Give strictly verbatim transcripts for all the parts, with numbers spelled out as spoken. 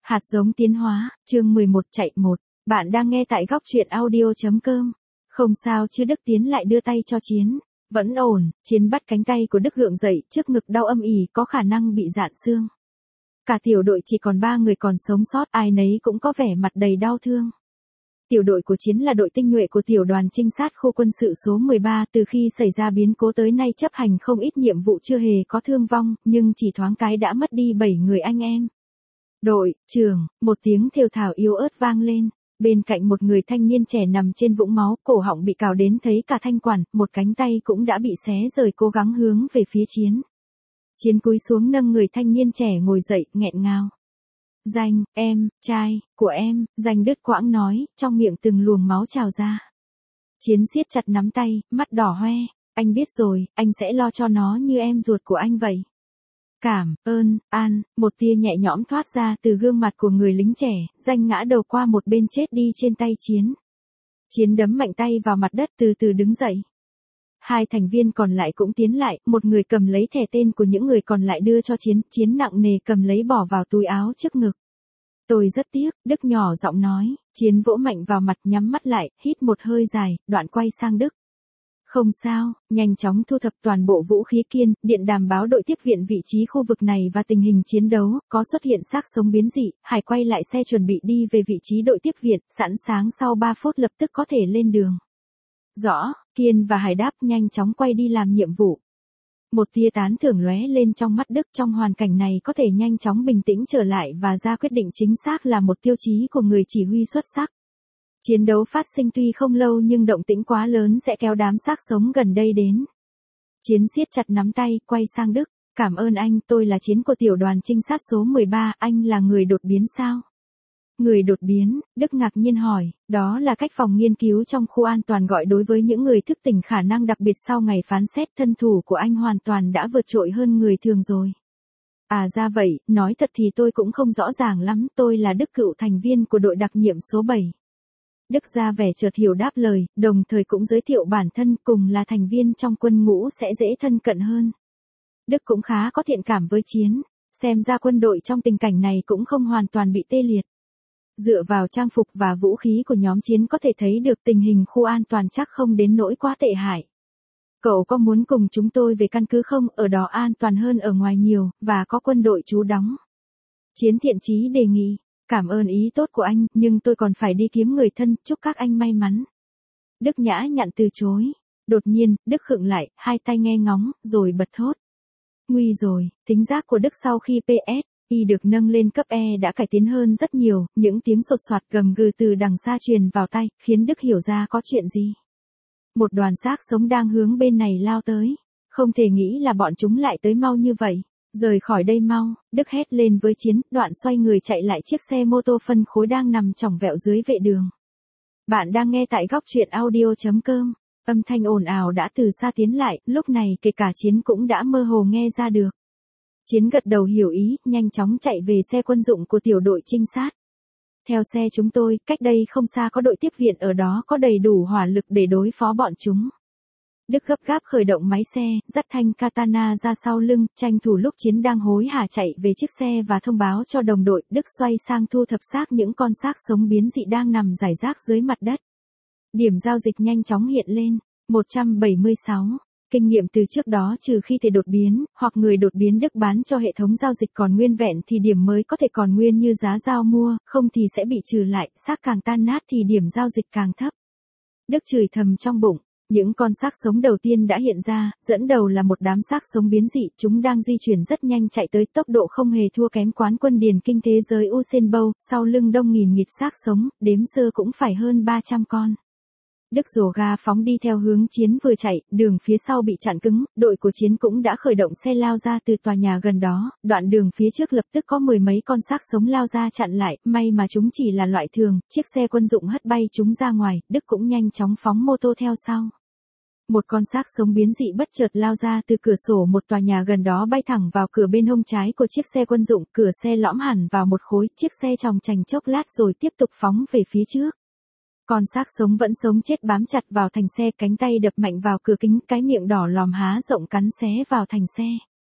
Hạt giống tiến hóa, chương mười một chạy một. Bạn đang nghe tại góc truyện audio chấm com. Không sao chứ Đức Tiến lại đưa tay cho Chiến. Vẫn ổn, Chiến bắt cánh tay của Đức gượng dậy, trước ngực đau âm ỉ có khả năng bị rạn xương. Cả tiểu đội chỉ còn ba người còn sống sót, ai nấy cũng có vẻ mặt đầy đau thương. Tiểu đội của Chiến là đội tinh nhuệ của tiểu đoàn trinh sát khu quân sự số mười ba, từ khi xảy ra biến cố tới nay chấp hành không ít nhiệm vụ chưa hề có thương vong, nhưng chỉ thoáng cái đã mất đi bảy người anh em. Đội trưởng, một tiếng thều thào yếu ớt vang lên, bên cạnh một người thanh niên trẻ nằm trên vũng máu, cổ họng bị cào đến thấy cả thanh quản, một cánh tay cũng đã bị xé rời, cố gắng hướng về phía Chiến. Chiến cúi xuống nâng người thanh niên trẻ ngồi dậy, nghẹn ngào. Danh, em, trai, của em, Danh đứt quãng nói, trong miệng từng luồng máu trào ra. Chiến siết chặt nắm tay, mắt đỏ hoe, anh biết rồi, anh sẽ lo cho nó như em ruột của anh vậy. Cảm ơn, An, một tia nhẹ nhõm thoát ra từ gương mặt của người lính trẻ, Danh ngã đầu qua một bên chết đi trên tay Chiến. Chiến đấm mạnh tay vào mặt đất từ từ đứng dậy. Hai thành viên còn lại cũng tiến lại, một người cầm lấy thẻ tên của những người còn lại đưa cho Chiến, Chiến nặng nề cầm lấy bỏ vào túi áo trước ngực. Tôi rất tiếc, Đức nhỏ giọng nói, Chiến vỗ mạnh vào mặt nhắm mắt lại, hít một hơi dài, đoạn quay sang Đức. Không sao, nhanh chóng thu thập toàn bộ vũ khí kiên, điện đàm báo đội tiếp viện vị trí khu vực này và tình hình chiến đấu, có xuất hiện xác sống biến dị, Hải quay lại xe chuẩn bị đi về vị trí đội tiếp viện, sẵn sàng sau ba phút lập tức có thể lên đường. Rõ, Kiên và Hải đáp nhanh chóng quay đi làm nhiệm vụ. Một tia tán thưởng lóe lên trong mắt Đức, trong hoàn cảnh này có thể nhanh chóng bình tĩnh trở lại và ra quyết định chính xác là một tiêu chí của người chỉ huy xuất sắc. Chiến đấu phát sinh tuy không lâu nhưng động tĩnh quá lớn sẽ kéo đám xác sống gần đây đến. Chiến siết chặt nắm tay, quay sang Đức. Cảm ơn anh, tôi là Chiến của tiểu đoàn trinh sát số mười ba, anh là người đột biến sao? Người đột biến, Đức ngạc nhiên hỏi, đó là cách phòng nghiên cứu trong khu an toàn gọi đối với những người thức tỉnh khả năng đặc biệt sau ngày phán xét, thân thủ của anh hoàn toàn đã vượt trội hơn người thường rồi. À ra vậy, nói thật thì tôi cũng không rõ ràng lắm, tôi là Đức, cựu thành viên của đội đặc nhiệm số bảy. Đức ra vẻ chợt hiểu đáp lời, đồng thời cũng giới thiệu bản thân, cùng là thành viên trong quân ngũ sẽ dễ thân cận hơn. Đức cũng khá có thiện cảm với Chiến, xem ra quân đội trong tình cảnh này cũng không hoàn toàn bị tê liệt. Dựa vào trang phục và vũ khí của nhóm Chiến có thể thấy được tình hình khu an toàn chắc không đến nỗi quá tệ hại. Cậu có muốn cùng chúng tôi về căn cứ không, ở đó an toàn hơn ở ngoài nhiều, và có quân đội trú đóng. Chiến thiện chí đề nghị. Cảm ơn ý tốt của anh, nhưng tôi còn phải đi kiếm người thân, chúc các anh may mắn. Đức nhã nhặn từ chối. Đột nhiên, Đức khựng lại, hai tay nghe ngóng, rồi bật thốt. Nguy rồi, tính giác của Đức sau khi pê ét i được nâng lên cấp E đã cải tiến hơn rất nhiều, những tiếng sột soạt gầm gừ từ đằng xa truyền vào tai, khiến Đức hiểu ra có chuyện gì. Một đoàn xác sống đang hướng bên này lao tới. Không thể nghĩ là bọn chúng lại tới mau như vậy. Rời khỏi đây mau, Đức hét lên với Chiến, đoạn xoay người chạy lại chiếc xe mô tô phân khối đang nằm chỏng vẹo dưới vệ đường. Bạn đang nghe tại góc truyện audio chấm com, âm thanh ồn ào đã từ xa tiến lại, lúc này kể cả Chiến cũng đã mơ hồ nghe ra được. Chiến gật đầu hiểu ý, nhanh chóng chạy về xe quân dụng của tiểu đội trinh sát. Theo xe chúng tôi, cách đây không xa có đội tiếp viện ở đó có đầy đủ hỏa lực để đối phó bọn chúng. Đức gấp gáp khởi động máy xe, dắt thanh katana ra sau lưng, tranh thủ lúc Chiến đang hối hả chạy về chiếc xe và thông báo cho đồng đội. Đức xoay sang thu thập xác những con xác sống biến dị đang nằm rải rác dưới mặt đất. Điểm giao dịch nhanh chóng hiện lên, một trăm bảy mươi sáu. Kinh nghiệm từ trước đó trừ khi thể đột biến, hoặc người đột biến Đức bán cho hệ thống giao dịch còn nguyên vẹn thì điểm mới có thể còn nguyên như giá giao mua, không thì sẽ bị trừ lại, xác càng tan nát thì điểm giao dịch càng thấp. Đức chửi thầm trong bụng. Những con xác sống đầu tiên đã hiện ra, dẫn đầu là một đám xác sống biến dị, chúng đang di chuyển rất nhanh chạy tới tốc độ không hề thua kém quán quân điền kinh thế giới Usain Bolt, sau lưng đông nghìn nghịt xác sống, đếm sơ cũng phải hơn ba trăm con. Đức rồ ga phóng đi theo hướng Chiến vừa chạy, đường phía sau bị chặn cứng, đội của Chiến cũng đã khởi động xe lao ra từ tòa nhà gần đó, đoạn đường phía trước lập tức có mười mấy con xác sống lao ra chặn lại, may mà chúng chỉ là loại thường, chiếc xe quân dụng hất bay chúng ra ngoài, Đức cũng nhanh chóng phóng mô tô theo sau. Một con xác sống biến dị bất chợt lao ra từ cửa sổ một tòa nhà gần đó bay thẳng vào cửa bên hông trái của chiếc xe quân dụng, cửa xe lõm hẳn vào một khối, chiếc xe chòng chành chốc lát rồi tiếp tục phóng về phía trước. Con xác sống vẫn sống chết bám chặt vào thành xe, cánh tay đập mạnh vào cửa kính, cái miệng đỏ lòm há rộng cắn xé vào thành xe.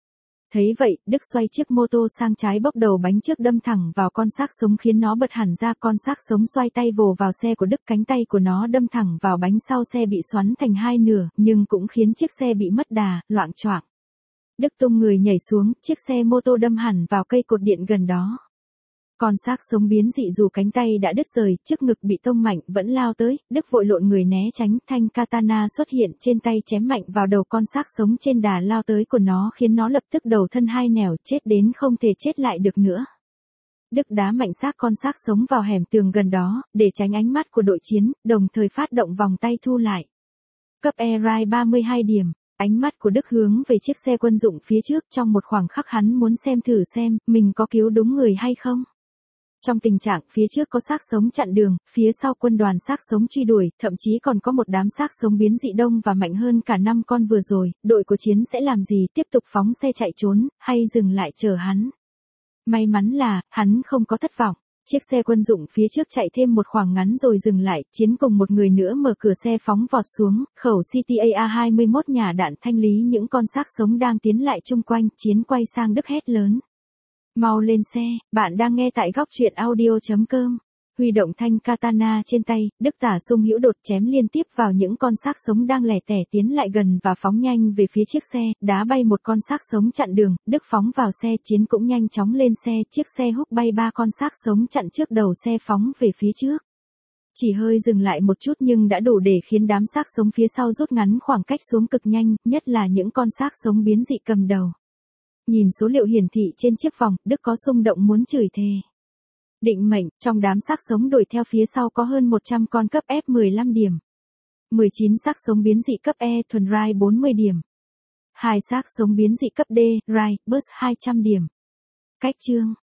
Thấy vậy, Đức xoay chiếc mô tô sang trái bốc đầu bánh trước đâm thẳng vào con xác sống khiến nó bật hẳn ra. Con xác sống xoay tay vồ vào xe của Đức, cánh tay của nó đâm thẳng vào bánh sau xe bị xoắn thành hai nửa, nhưng cũng khiến chiếc xe bị mất đà, loạng choạng. Đức tung người nhảy xuống, chiếc xe mô tô đâm hẳn vào cây cột điện gần đó. Con xác sống biến dị dù cánh tay đã đứt rời, trước ngực bị tông mạnh vẫn lao tới, Đức vội lộn người né tránh, thanh katana xuất hiện trên tay chém mạnh vào đầu con xác sống trên đà lao tới của nó khiến nó lập tức đầu thân hai nẻo chết đến không thể chết lại được nữa. Đức đá mạnh xác con xác sống vào hẻm tường gần đó, để tránh ánh mắt của đội chiến, đồng thời phát động vòng tay thu lại. Cấp E Rai ba mươi hai điểm. Ánh mắt của Đức hướng về chiếc xe quân dụng phía trước, trong một khoảng khắc hắn muốn xem thử xem, mình có cứu đúng người hay không. Trong tình trạng phía trước có xác sống chặn đường, phía sau quân đoàn xác sống truy đuổi, thậm chí còn có một đám xác sống biến dị đông và mạnh hơn cả năm con vừa rồi, đội của chiến sẽ làm gì, tiếp tục phóng xe chạy trốn, hay dừng lại chờ hắn. May mắn là, hắn không có thất vọng. Chiếc xe quân dụng phía trước chạy thêm một khoảng ngắn rồi dừng lại, chiến cùng một người nữa mở cửa xe phóng vọt xuống, khẩu C T A A hai mươi mốt nhà đạn thanh lý những con xác sống đang tiến lại chung quanh, chiến quay sang Đức hét lớn. Mau lên xe, bạn đang nghe tại góc truyện audio chấm com. Huy động thanh katana trên tay, Đức tả sung hữu đột chém liên tiếp vào những con xác sống đang lẻ tẻ tiến lại gần và phóng nhanh về phía chiếc xe, đá bay một con xác sống chặn đường, Đức phóng vào xe, chiến cũng nhanh chóng lên xe, chiếc xe húc bay ba con xác sống chặn trước đầu xe phóng về phía trước. Chỉ hơi dừng lại một chút nhưng đã đủ để khiến đám xác sống phía sau rút ngắn khoảng cách xuống cực nhanh, nhất là những con xác sống biến dị cầm đầu. Nhìn số liệu hiển thị trên chiếc vòng, Đức có xung động muốn chửi thề. Định mệnh, trong đám xác sống đuổi theo phía sau có hơn một trăm con cấp F mười lăm điểm. mười chín xác sống biến dị cấp E thuần Rai bốn mươi điểm. hai xác sống biến dị cấp D, Rai, Burst hai trăm điểm. Cách chương